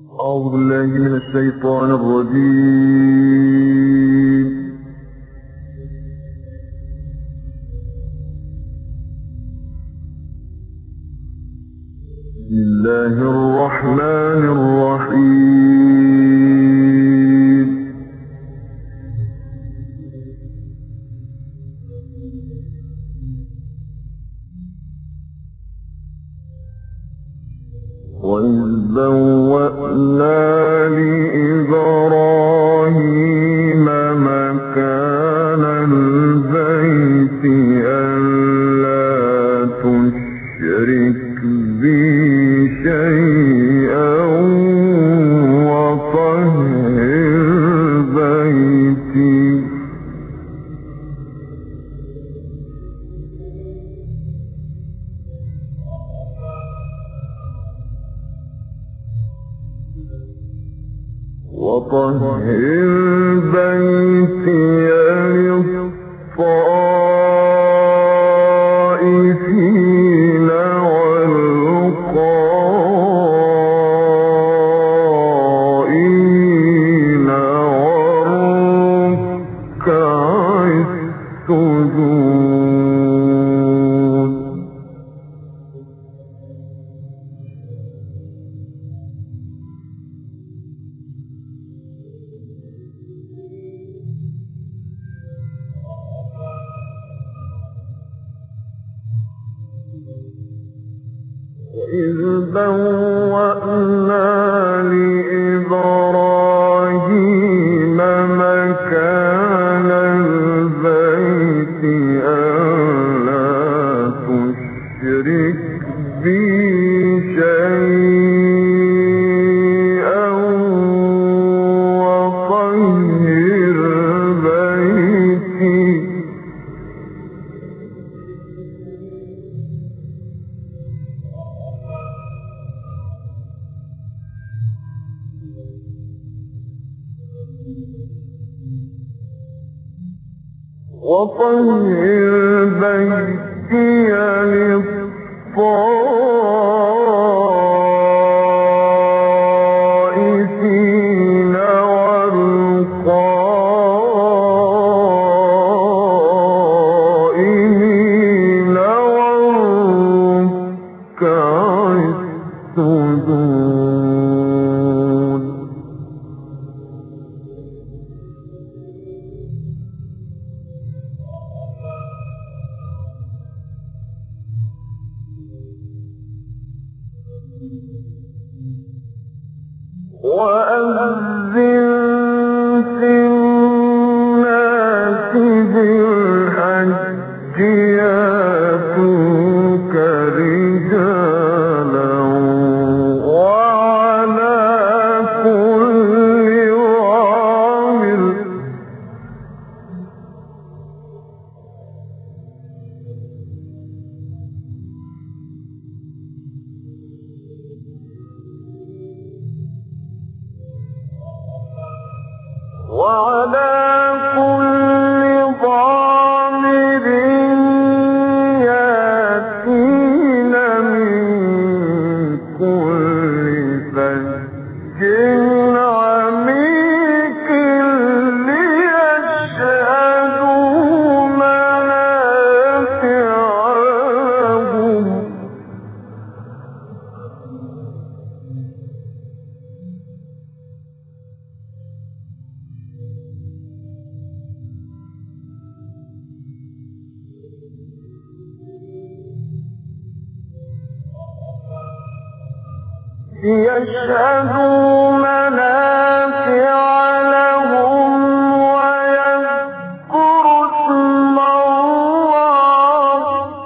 أعوذ بالله من الشيطان الرجيم. بسم الله الرحمن الرحيم. وإذ بوأنا لإبراهيم مكان البيت ألا تشرك بي شيئا وطهر بيتي للطائفين والقائمين والركع السجود. وإذ بوأنا لإبراهيم مكان البيت ألا تشرك بي شيئا وطهر بيتي للطائفين والقائمين والركع السجود. وأذن في الناس بالحج يأتوك رجالا وعلى كل ضامر يأتين من كل فج عميق ليشهدوا منافع لهم ويذكروا اسم الله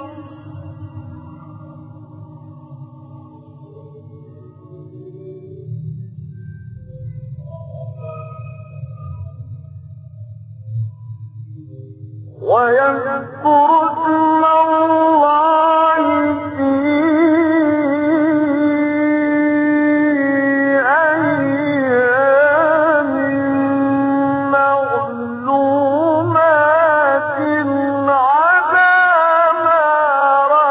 في أيام معلومات على ما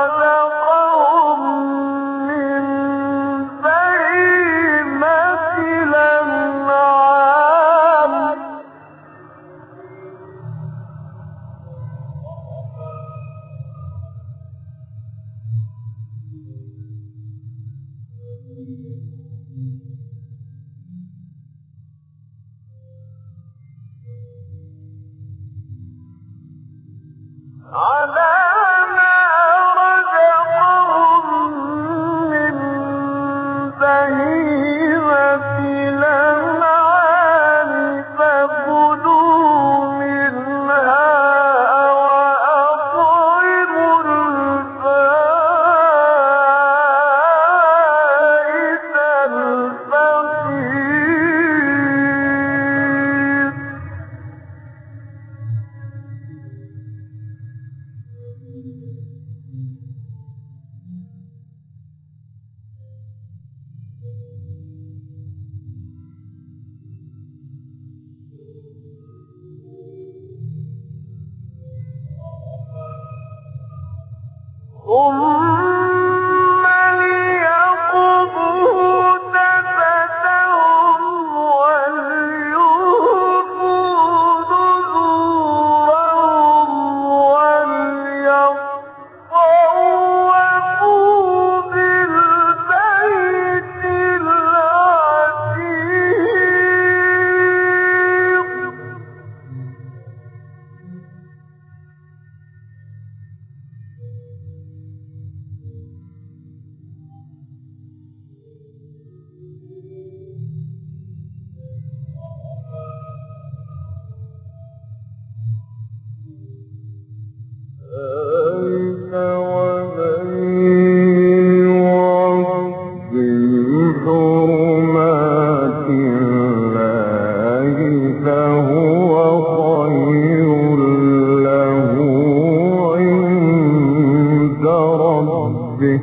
رزقهم من بهيمة ثم ليقضوا تفثهم وليوفوا نذورهم وليطوفوا بالبيت العتيق. ذلك ومن يعظم حرمات الله فهو خير له عند ربه.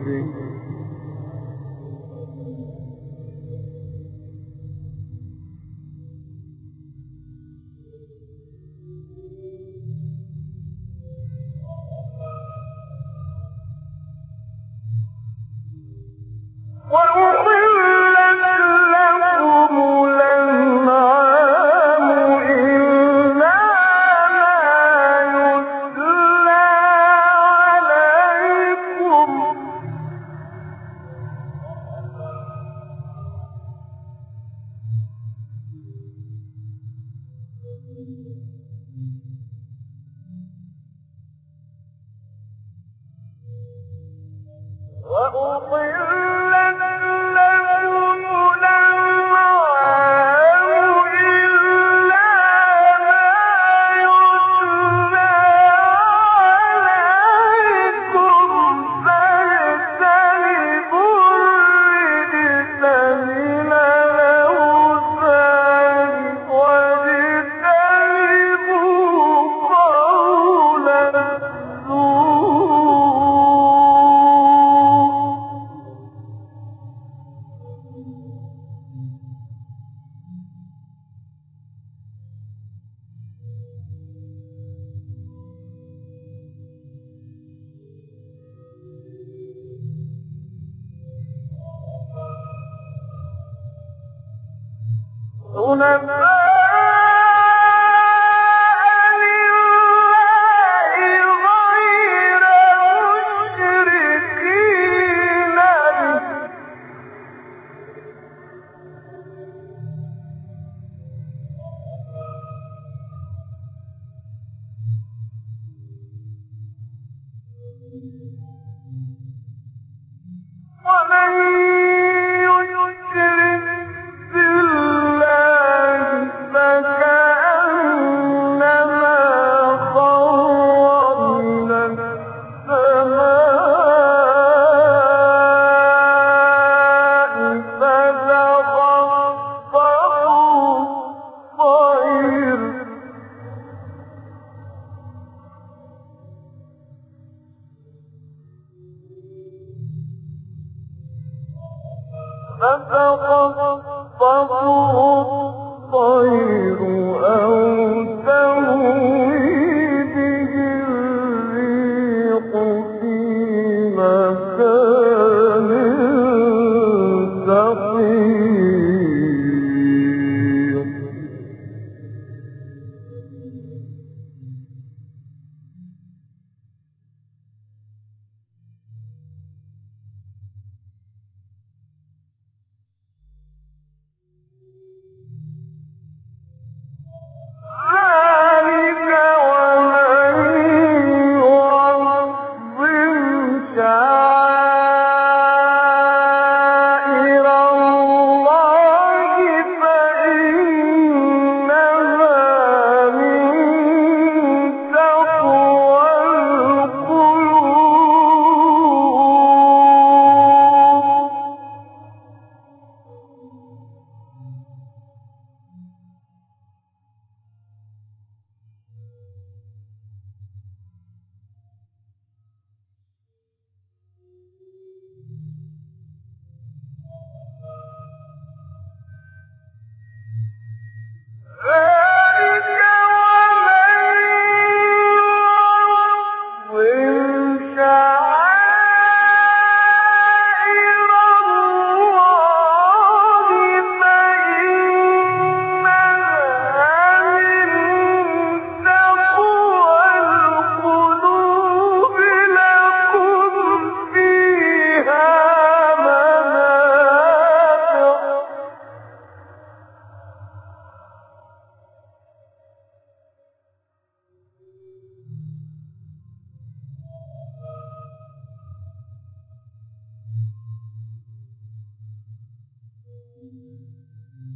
وأحلت لكم الأنعام إلا ما يتلى عليكم وأحلت لكم الأنعام إلا ما يتلى عليكم فاجتنبوا الرجس من الأوثان واجتنبوا قول الزور. حنفاء لله غير مشركين به ومن يشرك بالله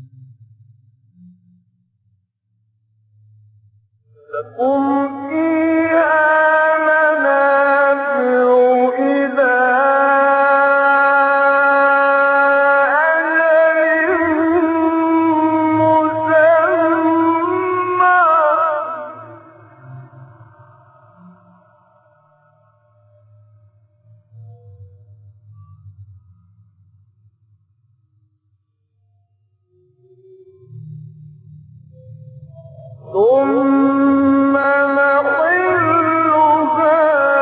لكم فيها منافع إلى أجل مسمى ثم محلها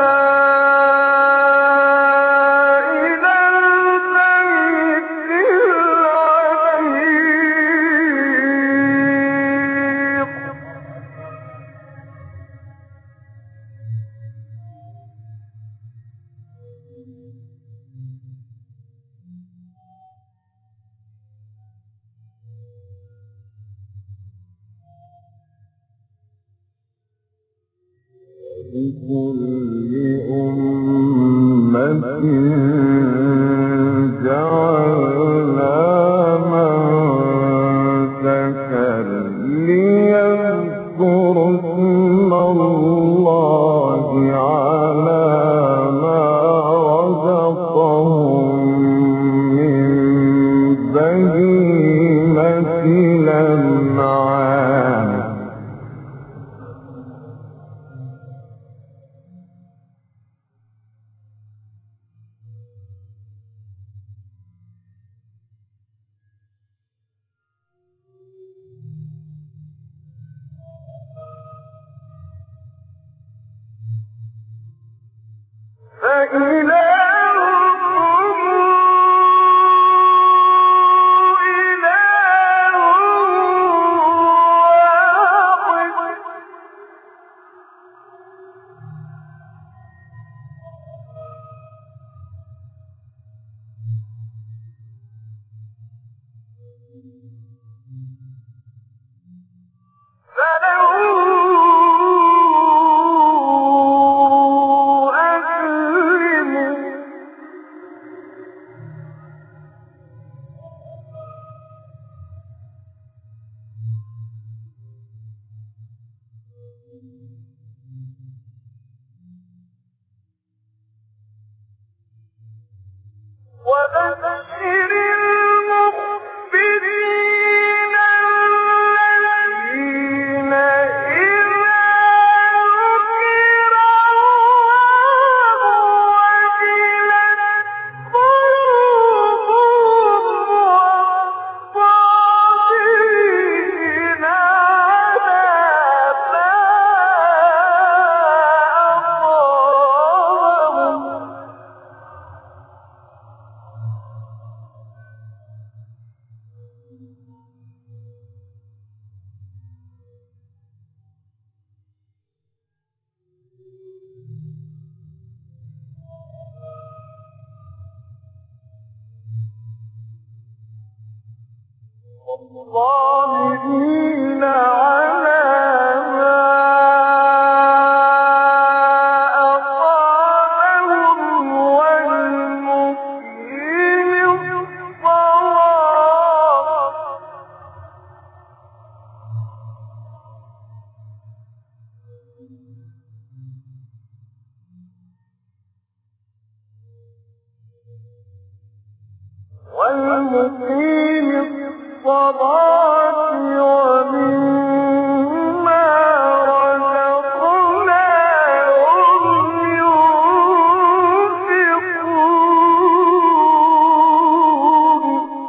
إلى البيت العتيق لكل أمة جعلنا منسكا ليذكروا اسم الله على ما رزقهم من بهيمة الأنعام فإلهكم إله واحد فله أسلموا وبشر المخبتين الذين إذا ذكر الله وجلت قلوبهم والصابرين على ما أصابهم الظالمين على ما أصابهم والمقيم الصلاة ومما رزقناهم ينفقون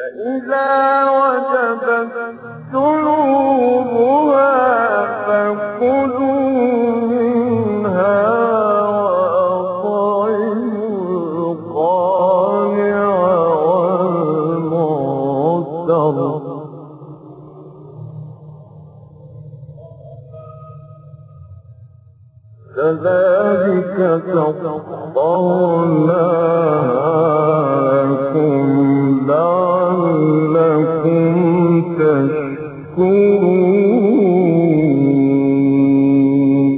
فإذا وجبت جنوبها فكلوا منها وأطعموا القانع والمعتر كذلك سخرناها لكم لعلكم تشكرون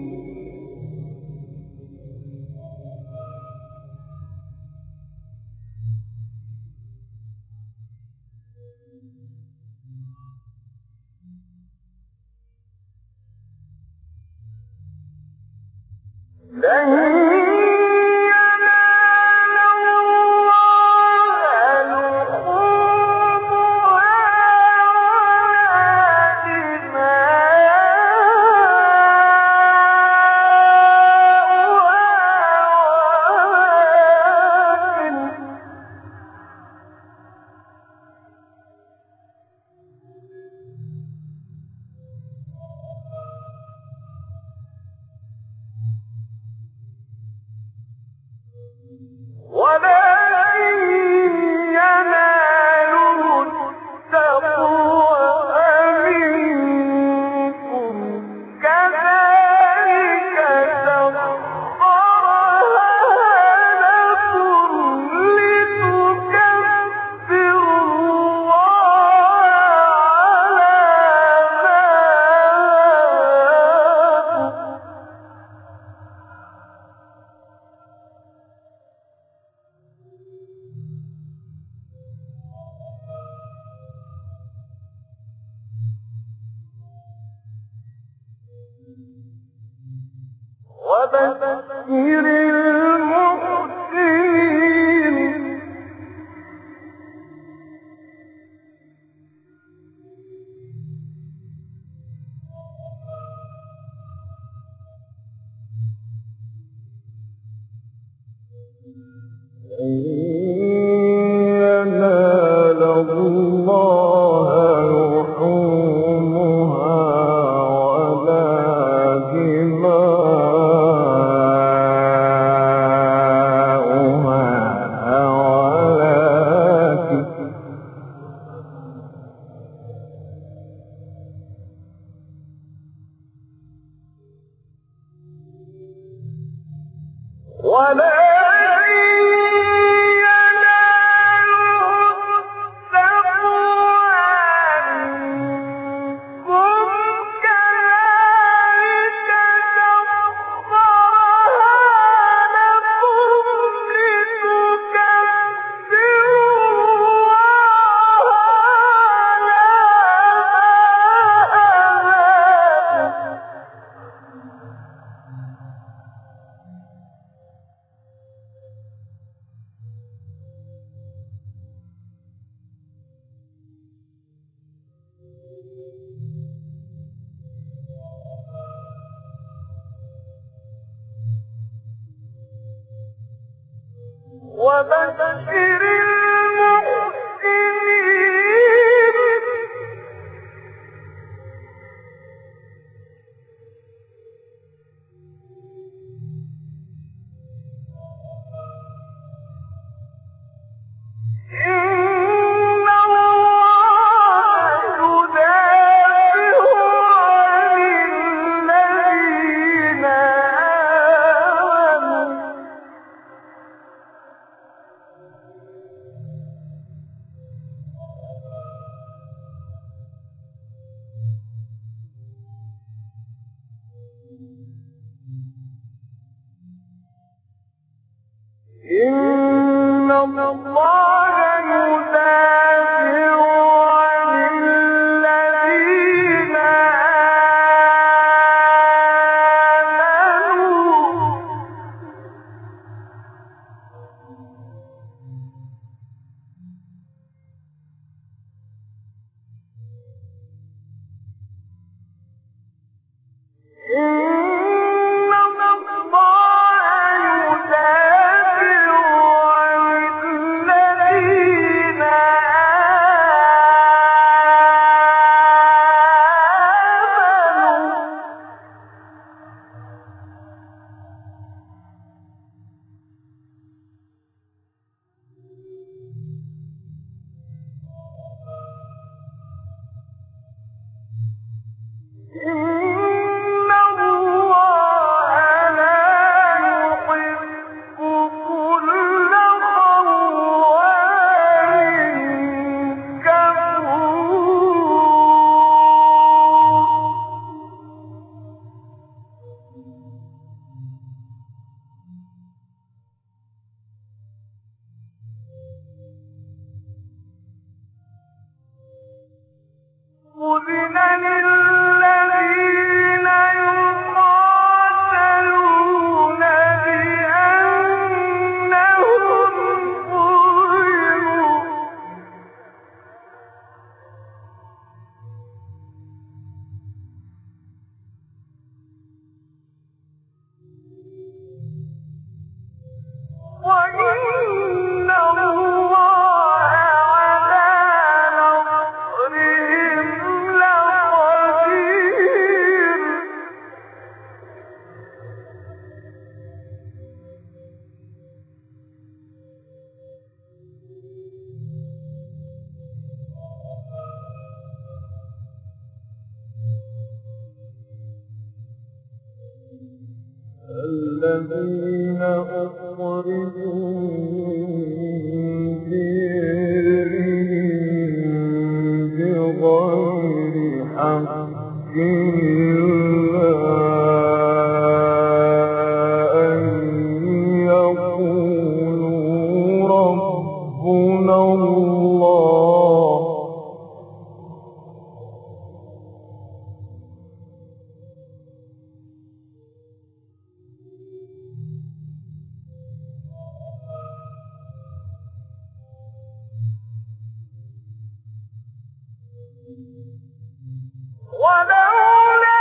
لن ينال الله لحومها ولكن يناله التقوى منكم كذلك سخرها لكم لتكبروا الله وبشر المحسنين إن ينال الله لحومها ولا دماؤها ولكن يناله التقوى منكم كذلك سخرها لكم لتكبروا وبشر المحسنين إن الله يدافع عن الذين آمنوا إن الله يدافع عن الذين آمنوا إن الله يدافع عن الذين الذين أخرجوا من ديرهم بغير حق إلا أن يقولوا ربنا الله ولولا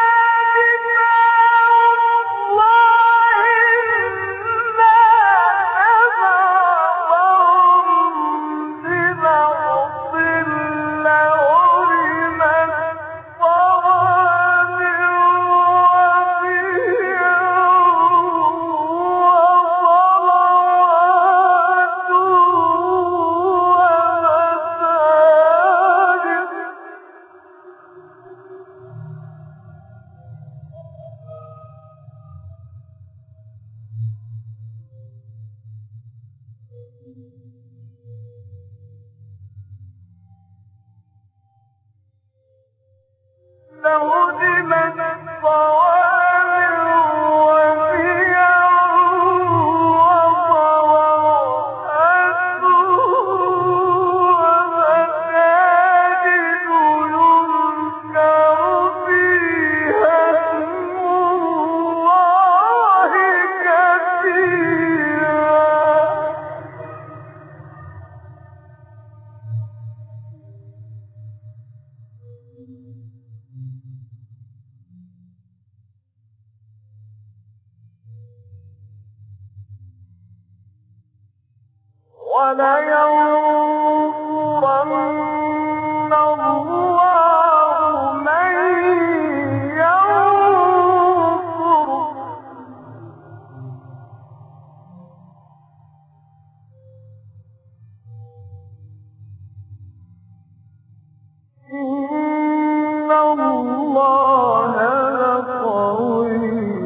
لهدمت صوامع وبيع وصلوات ومساجد يذكر فيها اسم الله كثيرا ولينصرن الله من ينصره إن الله لقوي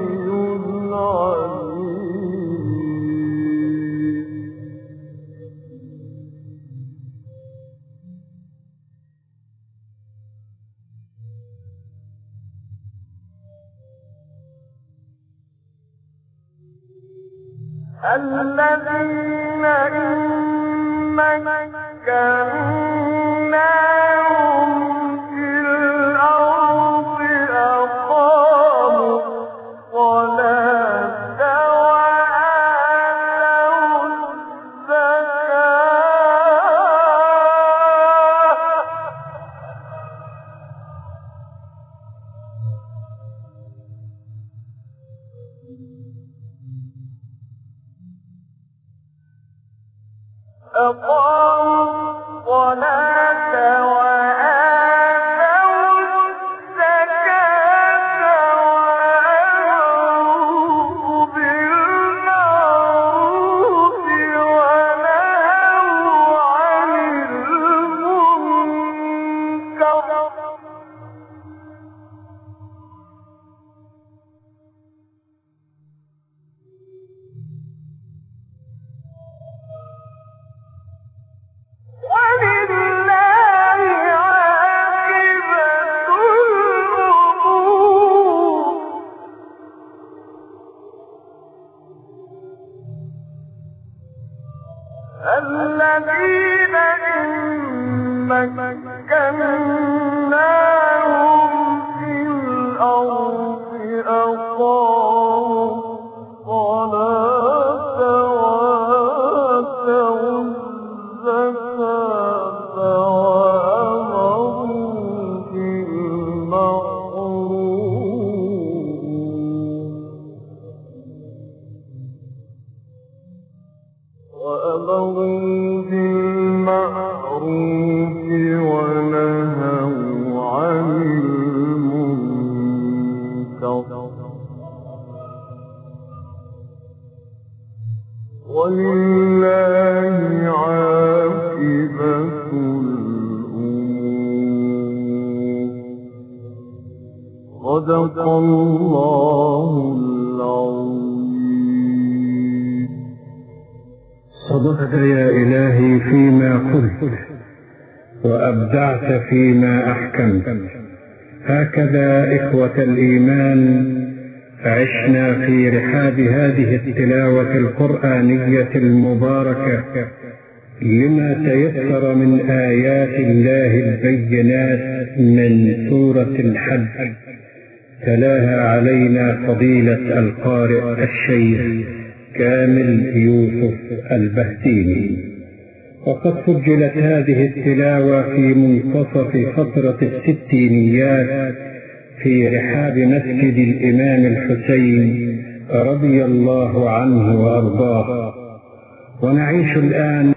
الذين إن مكناهم في الأرض أقاموا الصلاة وآتوا الزكاة وأمروا بالمعروف ونهوا عن المنكر ولله عاقبة الأمور الذين إن مكناهم في الأرض أقاموا الصلاة وآتوا الزكاة وأمروا بالمعروف ونهوا عن المنكر ولله عاقبة الأمور صدق الله العظيم. صدقت يا إلهي فيما قلت، وأبدعت فيما أحكمت. هكذا إخوة الإيمان عشنا في رحاب هذه التلاوة القرآنية المباركة لما تيسر من آيات الله البينات من سورة الحج، تلاها علينا فضيلة القارئ الشيخ كامل يوسف البهتيمي. وقد سجلت هذه التلاوة في منتصف فترة الستينيات في رحاب مسجد الإمام الحسين رضي الله عنه وأرضاه. ونعيش الآن